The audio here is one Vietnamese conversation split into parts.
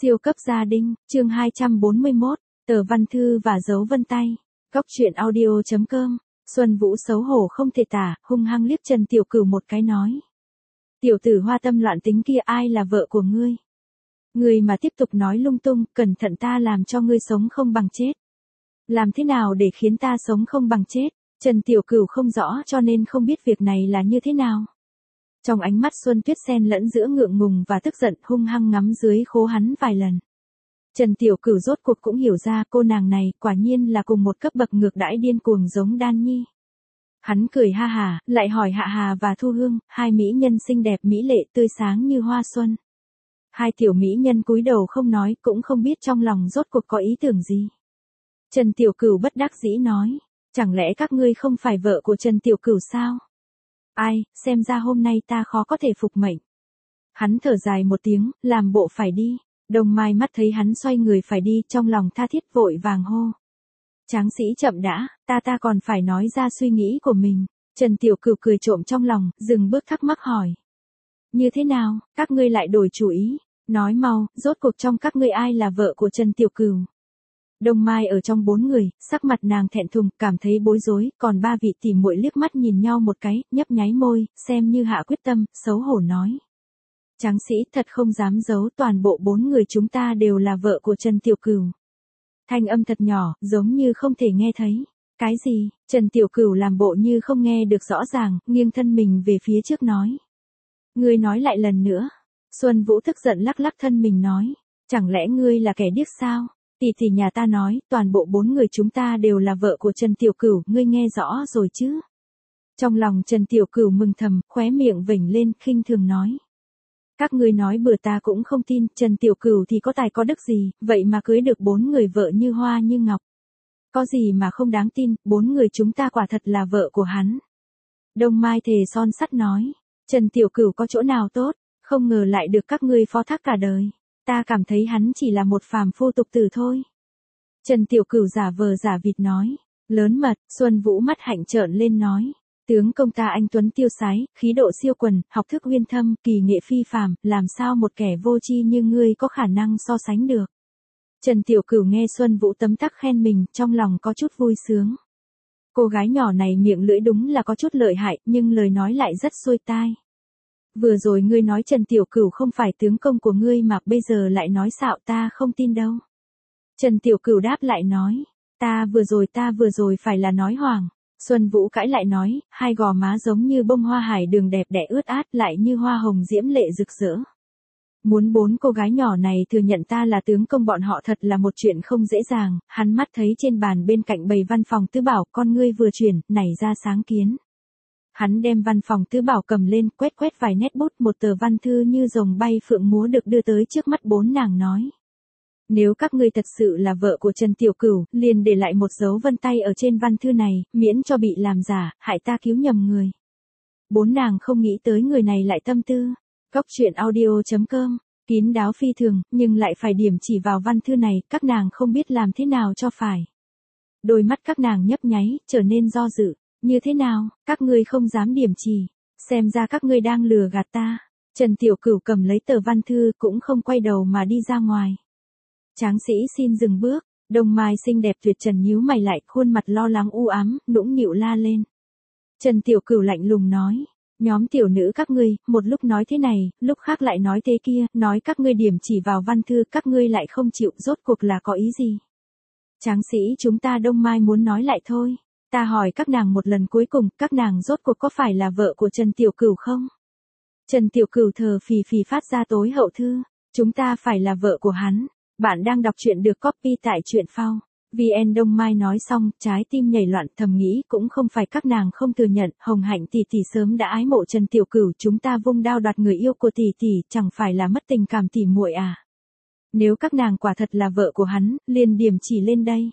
Siêu cấp gia đình, chương 241, tờ văn thư và dấu vân tay. Góc truyện audio.com. Xuân Vũ xấu hổ không thể tả, hung hăng liếc Trần Tiểu Cửu một cái nói. Tiểu tử hoa tâm loạn tính kia ai là vợ của ngươi? Ngươi mà tiếp tục nói lung tung, cẩn thận ta làm cho ngươi sống không bằng chết. Làm thế nào để khiến ta sống không bằng chết? Trần Tiểu Cửu không rõ cho nên không biết việc này là như thế nào. Trong ánh mắt Xuân Tuyết xen lẫn giữa ngượng ngùng và tức giận, hung hăng ngắm dưới khố hắn vài lần. Trần Tiểu Cửu rốt cuộc cũng hiểu ra cô nàng này quả nhiên là cùng một cấp bậc ngược đãi điên cuồng giống Đan Nhi. Hắn cười ha hà, lại hỏi Hạ Hà và Thu Hương, hai mỹ nhân xinh đẹp mỹ lệ tươi sáng như hoa xuân. Hai tiểu mỹ nhân cúi đầu không nói, cũng không biết trong lòng rốt cuộc có ý tưởng gì. Trần Tiểu Cửu bất đắc dĩ nói, chẳng lẽ các ngươi không phải vợ của Trần Tiểu Cửu sao? Ai, xem ra hôm nay ta khó có thể phục mệnh. Hắn thở dài một tiếng, làm bộ phải đi. Đồng Mai mắt thấy hắn xoay người phải đi, trong lòng tha thiết vội vàng hô. Tráng sĩ chậm đã, ta còn phải nói ra suy nghĩ của mình. Trần Tiểu Cửu cười trộm trong lòng, dừng bước thắc mắc hỏi. Như thế nào, các ngươi lại đổi chủ ý? Nói mau, rốt cuộc trong các ngươi ai là vợ của Trần Tiểu Cửu? Đồng Mai ở trong bốn người, sắc mặt nàng thẹn thùng, cảm thấy bối rối, còn ba vị tỉ muội liếc mắt nhìn nhau một cái, nhấp nháy môi, xem như hạ quyết tâm, xấu hổ nói. Tráng sĩ thật không dám giấu, toàn bộ bốn người chúng ta đều là vợ của Trần Tiểu Cửu. Thanh âm thật nhỏ, giống như không thể nghe thấy. Cái gì? Trần Tiểu Cửu làm bộ như không nghe được rõ ràng, nghiêng thân mình về phía trước nói. Ngươi nói lại lần nữa. Xuân Vũ tức giận lắc lắc thân mình nói. Chẳng lẽ ngươi là kẻ điếc sao? Tỷ nhà ta nói, toàn bộ bốn người chúng ta đều là vợ của Trần Tiểu Cửu, ngươi nghe rõ rồi chứ? Trong lòng Trần Tiểu Cửu mừng thầm, khóe miệng vểnh lên, khinh thường nói. Các ngươi nói bừa ta cũng không tin, Trần Tiểu Cửu thì có tài có đức gì, vậy mà cưới được bốn người vợ như hoa như ngọc. Có gì mà không đáng tin, bốn người chúng ta quả thật là vợ của hắn. Đông Mai thề son sắt nói, Trần Tiểu Cửu có chỗ nào tốt, không ngờ lại được các ngươi phó thác cả đời. Ta cảm thấy hắn chỉ là một phàm phu tục tử thôi. Trần Tiểu Cửu giả vờ giả vịt nói. Lớn mật, Xuân Vũ mắt hạnh trợn lên nói. Tướng công ta anh tuấn tiêu sái, khí độ siêu quần, học thức uyên thâm, kỳ nghệ phi phàm, làm sao một kẻ vô tri như ngươi có khả năng so sánh được. Trần Tiểu Cửu nghe Xuân Vũ tấm tắc khen mình, trong lòng có chút vui sướng. Cô gái nhỏ này miệng lưỡi đúng là có chút lợi hại, nhưng lời nói lại rất xuôi tai. Vừa rồi ngươi nói Trần Tiểu Cửu không phải tướng công của ngươi mà bây giờ lại nói xạo, ta không tin đâu. Trần Tiểu Cửu đáp lại nói, ta vừa rồi phải là nói hoảng. Xuân Vũ cãi lại nói, hai gò má giống như bông hoa hải đường đẹp đẽ ướt át lại như hoa hồng diễm lệ rực rỡ. Muốn bốn cô gái nhỏ này thừa nhận ta là tướng công bọn họ thật là một chuyện không dễ dàng, hắn mắt thấy trên bàn bên cạnh bày văn phòng tứ bảo, con ngươi vừa chuyển, nảy ra sáng kiến. Hắn đem văn phòng tứ bảo cầm lên, quét vài nét bút, một tờ văn thư như rồng bay phượng múa được đưa tới trước mắt bốn nàng nói. Nếu các ngươi thật sự là vợ của Trần Tiểu Cửu, liền để lại một dấu vân tay ở trên văn thư này, miễn cho bị làm giả, hại ta cứu nhầm người. Bốn nàng không nghĩ tới người này lại tâm tư. Góc truyện audio.com, kín đáo phi thường, nhưng lại phải điểm chỉ vào văn thư này, các nàng không biết làm thế nào cho phải. Đôi mắt các nàng nhấp nháy, trở nên do dự. Như thế nào, các ngươi không dám điểm chỉ, xem ra các ngươi đang lừa gạt ta. Trần Tiểu Cửu cầm lấy tờ văn thư cũng không quay đầu mà đi ra ngoài. Tráng sĩ xin dừng bước, Đông Mai xinh đẹp tuyệt trần nhíu mày lại, khuôn mặt lo lắng u ám, nũng nịu la lên. Trần Tiểu Cửu lạnh lùng nói, nhóm tiểu nữ các ngươi, một lúc nói thế này, lúc khác lại nói thế kia, nói các ngươi điểm chỉ vào văn thư, các ngươi lại không chịu, rốt cuộc là có ý gì? Tráng sĩ chúng ta Đông Mai muốn nói lại thôi. Ta hỏi các nàng một lần cuối cùng, các nàng rốt cuộc có phải là vợ của Trần Tiểu Cửu không? Trần Tiểu Cửu thờ phì phì phát ra tối hậu thư. Chúng ta phải là vợ của hắn. Bạn đang đọc truyện được copy tại truyện phao. VN Đông Mai nói xong, trái tim nhảy loạn, thầm nghĩ cũng không phải các nàng không thừa nhận, Hồng Hạnh tỷ sớm đã ái mộ Trần Tiểu Cửu, chúng ta vung đao đoạt người yêu của tỷ, chẳng phải là mất tình cảm tỷ muội à? Nếu các nàng quả thật là vợ của hắn, liền điểm chỉ lên đây.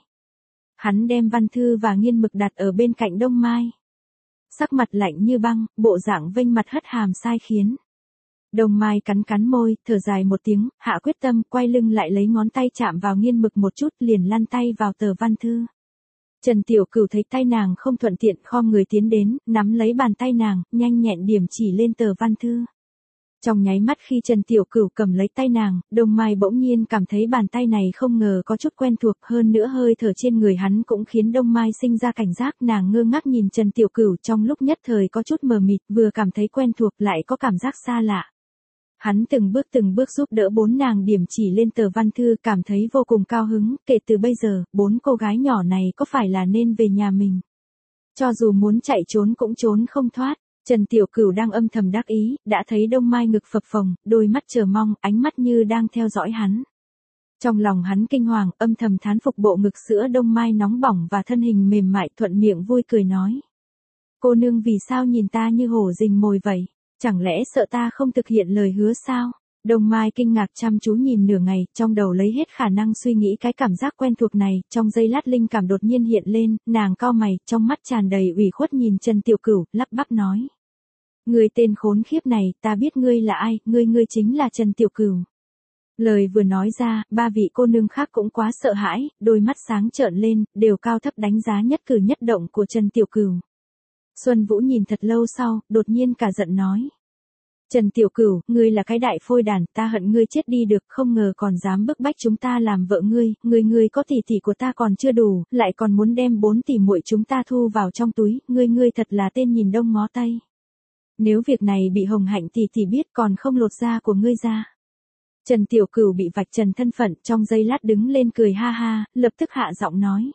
Hắn đem văn thư và nghiên mực đặt ở bên cạnh Đông Mai. Sắc mặt lạnh như băng, bộ dạng vênh mặt hất hàm sai khiến. Đông Mai cắn môi, thở dài một tiếng, hạ quyết tâm, quay lưng lại lấy ngón tay chạm vào nghiên mực một chút, liền lăn tay vào tờ văn thư. Trần Tiểu Cửu thấy tay nàng không thuận tiện, khom người tiến đến, nắm lấy bàn tay nàng, nhanh nhẹn điểm chỉ lên tờ văn thư. Trong nháy mắt khi Trần Tiểu Cửu cầm lấy tay nàng, Đông Mai bỗng nhiên cảm thấy bàn tay này không ngờ có chút quen thuộc, hơn nữa hơi thở trên người hắn cũng khiến Đông Mai sinh ra cảnh giác. Nàng ngơ ngác nhìn Trần Tiểu Cửu, trong lúc nhất thời có chút mờ mịt, vừa cảm thấy quen thuộc lại có cảm giác xa lạ. Hắn từng bước giúp đỡ bốn nàng điểm chỉ lên tờ văn thư, cảm thấy vô cùng cao hứng, kể từ bây giờ, bốn cô gái nhỏ này có phải là nên về nhà mình. Cho dù muốn chạy trốn cũng trốn không thoát. Trần Tiểu Cửu đang âm thầm đắc ý, đã thấy Đông Mai ngực phập phồng, đôi mắt chờ mong, ánh mắt như đang theo dõi hắn. Trong lòng hắn kinh hoàng, âm thầm thán phục bộ ngực sữa Đông Mai nóng bỏng và thân hình mềm mại, thuận miệng vui cười nói. Cô nương vì sao nhìn ta như hổ rình mồi vậy? Chẳng lẽ sợ ta không thực hiện lời hứa sao? Đông Mai kinh ngạc chăm chú nhìn nửa ngày, trong đầu lấy hết khả năng suy nghĩ cái cảm giác quen thuộc này, trong giây lát linh cảm đột nhiên hiện lên, nàng cau mày, trong mắt tràn đầy ủy khuất nhìn Trần Tiểu Cửu, lắp bắp nói. Ngươi tên khốn khiếp này, ta biết ngươi là ai, ngươi chính là Trần Tiểu Cửu. Lời vừa nói ra, ba vị cô nương khác cũng quá sợ hãi, đôi mắt sáng trợn lên, đều cao thấp đánh giá nhất cử nhất động của Trần Tiểu Cửu. Xuân Vũ nhìn thật lâu sau, đột nhiên cả giận nói. Trần Tiểu Cửu, ngươi là cái đại phôi đàn, ta hận ngươi chết đi được, không ngờ còn dám bức bách chúng ta làm vợ ngươi, ngươi có tỷ tỷ của ta còn chưa đủ, lại còn muốn đem 4 tỷ muội chúng ta thu vào trong túi, ngươi thật là tên nhìn đông ngó tây. Nếu việc này bị Hồng Hạnh tỷ tỷ biết còn không lột da của ngươi ra. Trần Tiểu Cửu bị vạch trần thân phận, trong giây lát đứng lên cười ha ha, lập tức hạ giọng nói.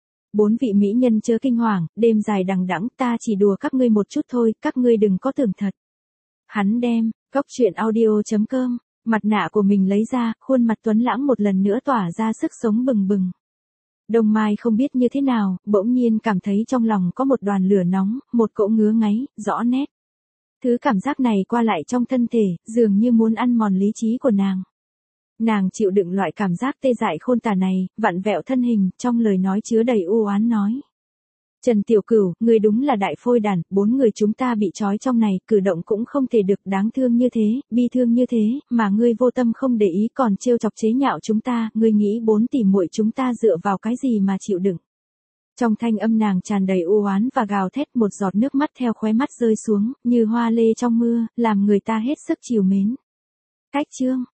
4 vị mỹ nhân chớ kinh hoàng, đêm dài đằng đẵng, ta chỉ đùa các ngươi một chút thôi, các ngươi đừng có tưởng thật. Hắn đem, goctruyện.audio.com, mặt nạ của mình lấy ra, khuôn mặt tuấn lãng một lần nữa tỏa ra sức sống bừng bừng. Đông Mai không biết như thế nào, bỗng nhiên cảm thấy trong lòng có một đoàn lửa nóng, một cỗ ngứa ngáy, rõ nét. Thứ cảm giác này qua lại trong thân thể, dường như muốn ăn mòn lý trí của nàng. Nàng chịu đựng loại cảm giác tê dại khôn tả này, vặn vẹo thân hình, trong lời nói chứa đầy u oán nói. Trần Tiểu Cửu, ngươi đúng là đại phôi đàn, 4 người chúng ta bị trói trong này, cử động cũng không thể được, đáng thương như thế, bi thương như thế, mà ngươi vô tâm không để ý còn trêu chọc chế nhạo chúng ta, ngươi nghĩ 4 tỷ muội chúng ta dựa vào cái gì mà chịu đựng. Trong thanh âm nàng tràn đầy u oán và gào thét, một giọt nước mắt theo khóe mắt rơi xuống, như hoa lê trong mưa, làm người ta hết sức trìu mến. Cách chương